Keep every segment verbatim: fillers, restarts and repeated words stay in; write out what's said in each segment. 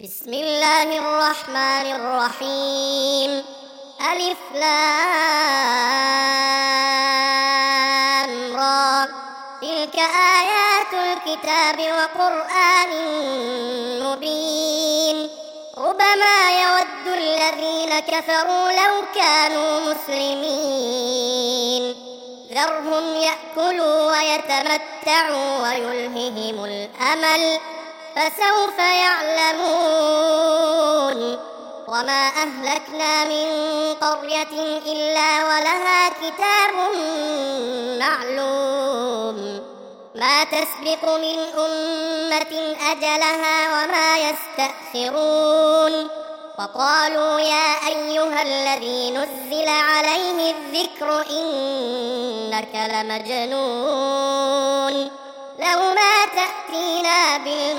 بسم الله الرحمن الرحيم. ألف لام را. تلك آيات الكتاب وقرآن مبين. ربما يود الذين كفروا لو كانوا مسلمين. ذرهم يأكلوا ويتمتعوا ويلههم الأمل فسوف يعلمون. وما أهلكنا من قرية إلا ولها كتاب معلوم. ما تسبق من أمة أجلها وما يستأخرون. وقالوا يا أيها الذي نزل عليه الذكر إنك لمجنون. لو ما تأتينا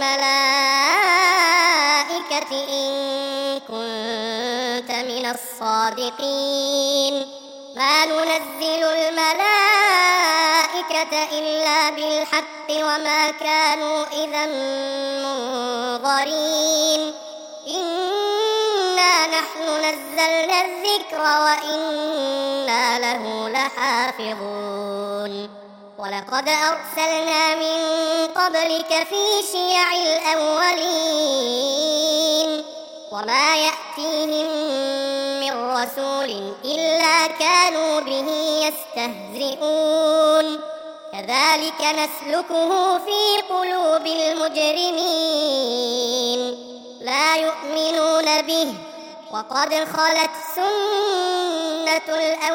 بالملائكة إن كنت من الصادقين. ما ننزل الملائكة إلا بالحق وما كانوا إذا منظرين. إنا نحن نزلنا الذكر وإنا له لحافظون. ولقد أرسلنا من قبلك في شيع الأولين. وما يأتيهم من رسول إلا كانوا به يستهزئون. كذلك نسلكه في قلوب المجرمين. لا يؤمنون به وقد خلت سنة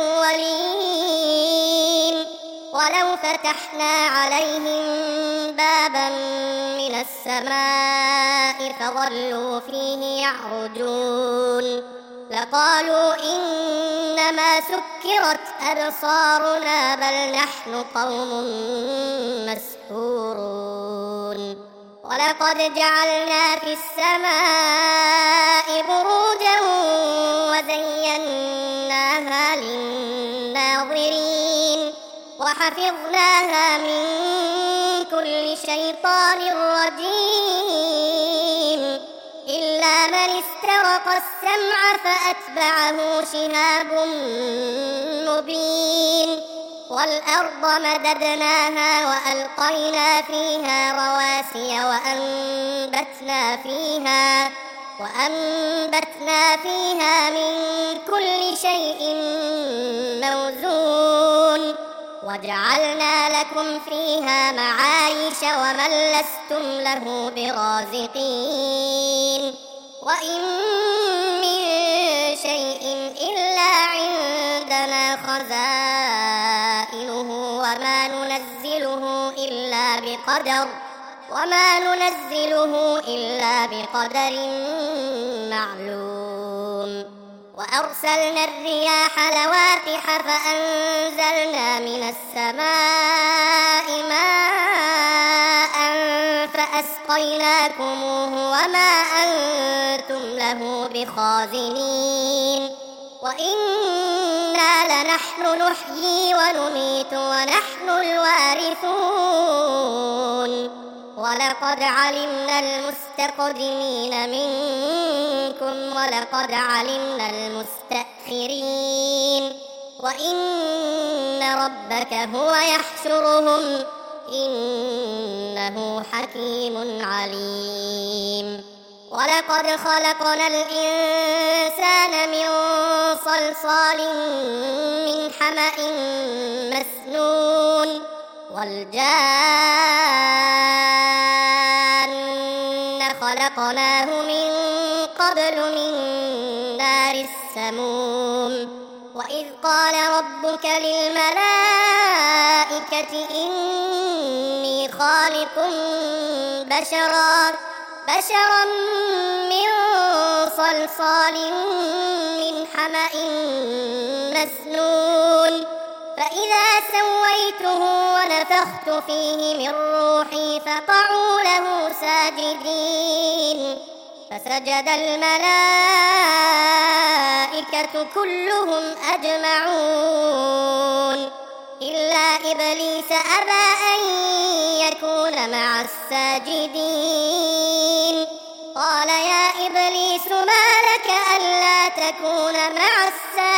الأولين. ولو فتحنا عليهم بابا من السماء فظلوا فيه يعرجون لقالوا إنما سكرت أبصارنا بل نحن قوم مسحورون. ولقد جعلنا في السماء بروجا وزيناها للناظرين وحفظناها من كل شيطان رجيم إلا من استرق السمع فأتبعه شهاب مبين. والأرض مددناها وألقينا فيها رواسي وأنبتنا فيها وأنبتنا فيها من كل شيء موزون. وجعلنا لكم فيها معايش ومن لستم له برازقين. وإن من شيء إلا عندنا خزائنه وما ننزله إلا بقدر وما ننزله إلا بقدر معلوم. وأرسلنا الرياح لواقح فأنزلنا من السماء ماء فأسقيناكموه وما أنتم له بخازنين. وإنا لنحن نحيي ونميت ونحن الوارثون. ولقد علمنا المستقدمين منكم ولقد علمنا المستأخرين. وإن ربك هو يحشرهم إنه حكيم عليم. ولقد خلقنا الإنسان من صلصال من حمأ مسنون. والجان خلقناه من قبل من نار السموم. وإذ قال ربك للملائكة إني خالق بشرا بشرا من صلصال من حمأ مسنون. فإذا سويته ونفخت فيه من روحي فقعوا له ساجدين. فسجد الملائكة كلهم أجمعون إلا إبليس أبى أن يكون مع الساجدين. قال يا أكون مع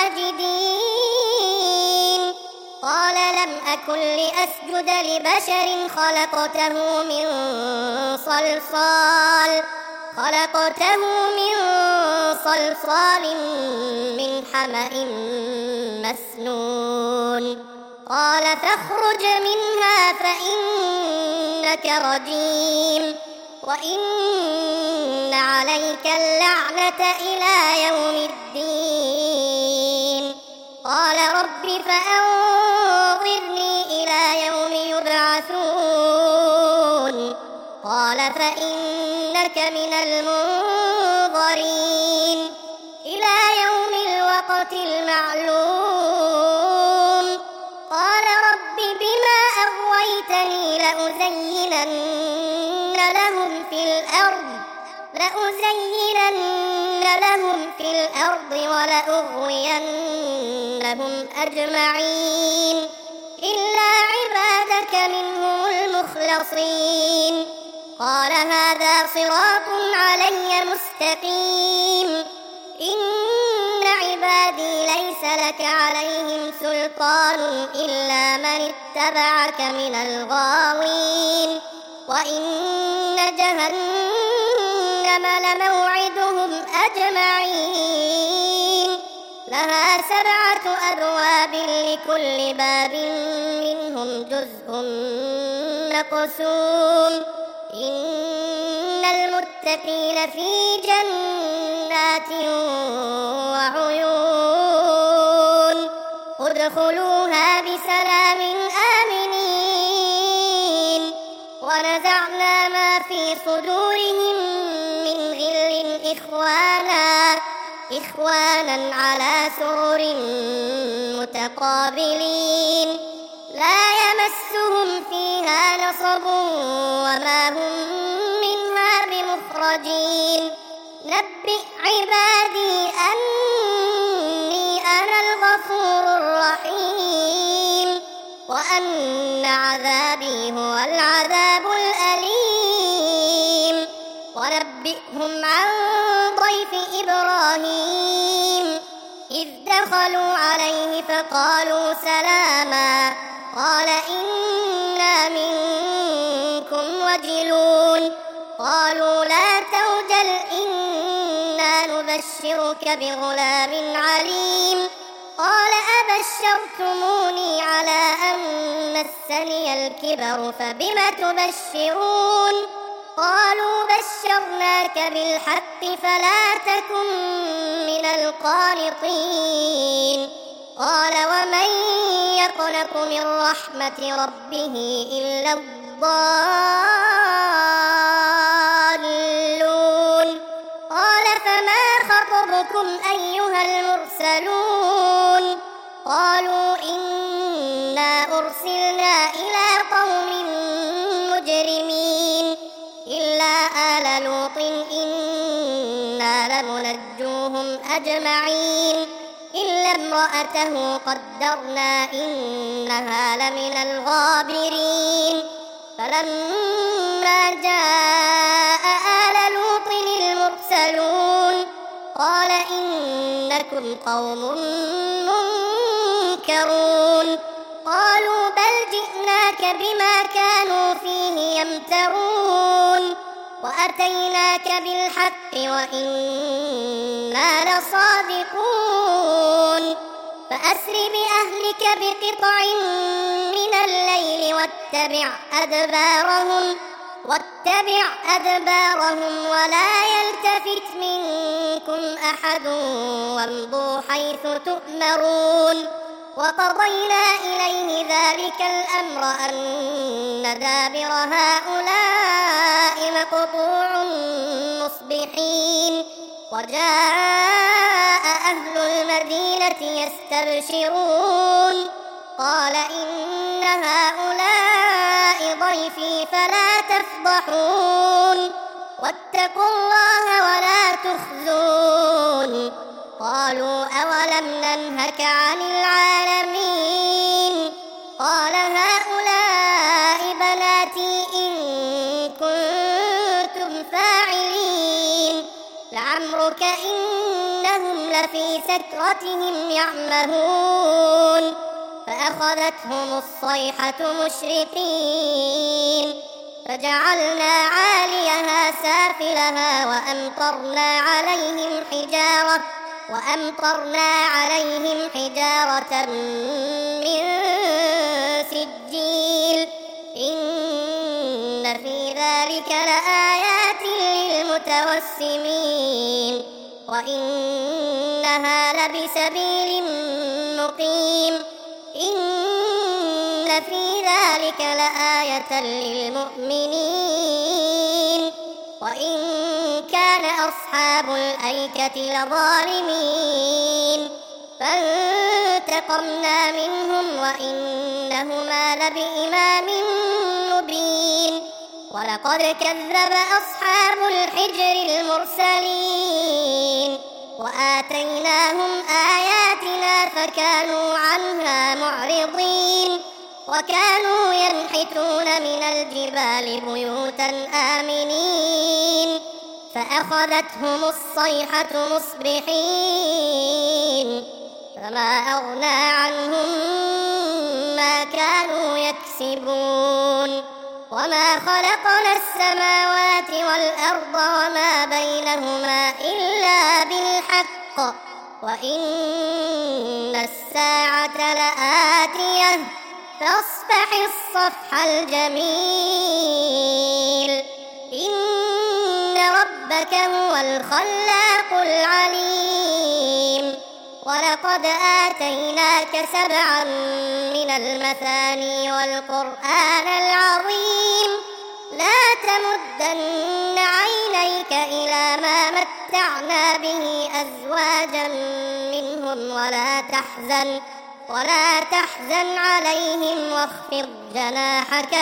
الساجدين قال لم أكن لأسجد لبشر خلقته من صلصال خلقته من صلصال من حمأ مسنون قال فاخرج منها فإنك رجيم وإن عليك اللعنة إلى يوم الدين قال رب فأنظرني إلى يوم يبعثون قال فإنك من المنظرين إلى يوم الوقت المعلوم قال رب بما أغويتني لأزينن لهم في الأرض لأزينن لهم في الأرض ولأغوينهم أجمعين إلا عبادك منهم المخلصين قال هذا صراط علي مستقيم إن عبادي ليس لك عليهم سلطان إلا من اتبعك من الغاوين وإن جهنم لموعدهم أجمعين لها سبعة أبواب لكل باب منهم جزء مقسوم إن المتقين في جنات وعيون ادخلوها بسلام آمنين ونزعنا ما في صدورهم من غل إخوانا إخوانا على سرر متقابلين لا يمسهم فيها نصب وما هم منها بمخرجين نبئ عبادي أني أنا الغفور الرحيم وأن عذابي هو العذاب الأليم ونبئهم عن ضيف إبراهيم إذ دخلوا عليه فقالوا سلاما قال إنا منكم وجلون قالوا لا توجل إنا نبشرك بغلام عليم قال أبشرتموني على أن مسني الكبر فبم تبشرون قالوا بشرناك بالحق فلا تكن من القانطين قال ومن يقنط من رحمة ربه إلا الضالون قال فما خطبكم أيها المرسلون قالوا إنا أرسلنا إلى قوم مجرمين إلا آل لوط إنا لمنجوهم أجمعين إلا امرأته قدرنا إنها لمن الغابرين فلما جاء آل لوط المرسلون قال إنكم قوم منكرون قالوا بل جئناك بما كانوا فيه يمترون وأتيناك بالحق وإنا لصادقون فأسر بأهلك بقطع من الليل واتبع أدبارهم واتبع أدبارهم ولا يلتفت منكم أحد وامضوا حيث تؤمرون وقضينا إليه ذلك الأمر أن دابر هؤلاء مقطوع مصبحين وجاء أهل المدينة يستبشرون قال إن هؤلاء ضيفي فلا تفضحون واتقوا الله ولا تخزون قالوا أولم ننهك عن العالمين قال هؤلاء بناتي إن كنتم فاعلين لعمرك إنهم لفي سكرتهم يعمهون فأخذتهم الصيحة مشرقين فجعلنا عاليها سافلها وأمطرنا عليهم حجارة وأمطرنا عليهم حجارة من سجيل إن في ذلك لآيات للمتوسمين وإنها لبسبيل مقيم إن في ذلك لآية للمؤمنين وإن كان أصحاب الأيكة لظالمين فانتقمنا منهم وإنهما لبإمام مبين ولقد كذب أصحاب الحجر المرسلين وآتيناهم آياتنا فكانوا عنها معرضين وكانوا ينحتون من الجبال بيوتا آمنين فأخذتهم الصيحة مصبحين فما أغنى عنهم ما كانوا يكسبون وما خلقنا السماوات والأرض وما بينهما إلا بالحق وإن الساعة لآتية فاصفح الصفح الجميل إن ربك هو الخلاق العليم ولقد آتيناك سبعا من المثاني والقرآن العظيم لا تمدن عينيك إلى ما متعنا به أزواجا منهم ولا تحزن ولا تحزن عليهم واخفض جناحك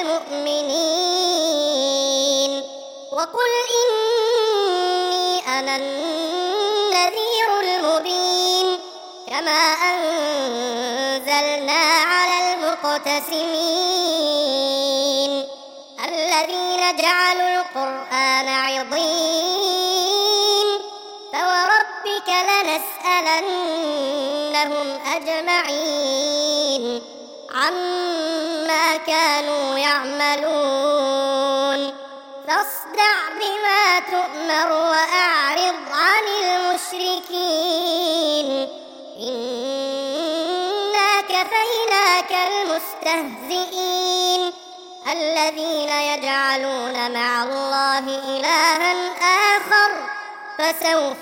للمؤمنين وقل إني أنا النذير المبين كما أنزلنا على المقتسمين الذين جعلوا القرآن عضين فوربك لنسألنهم أجمعين عما كانوا يعملون فاصدع بما تؤمر وأعرض عن المشركين إنا كفيناك المستهزئين الذين يجعلون مع الله إلها آخر فسوف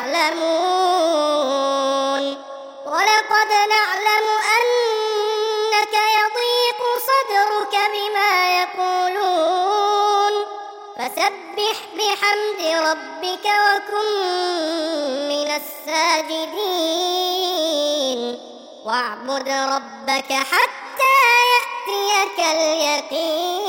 يعلمون ولقد نعلم أنك يضيق صدرك بما يقولون فسبح بحمد ربك وكن من الساجدين واعبد ربك حتى يأتيك اليقين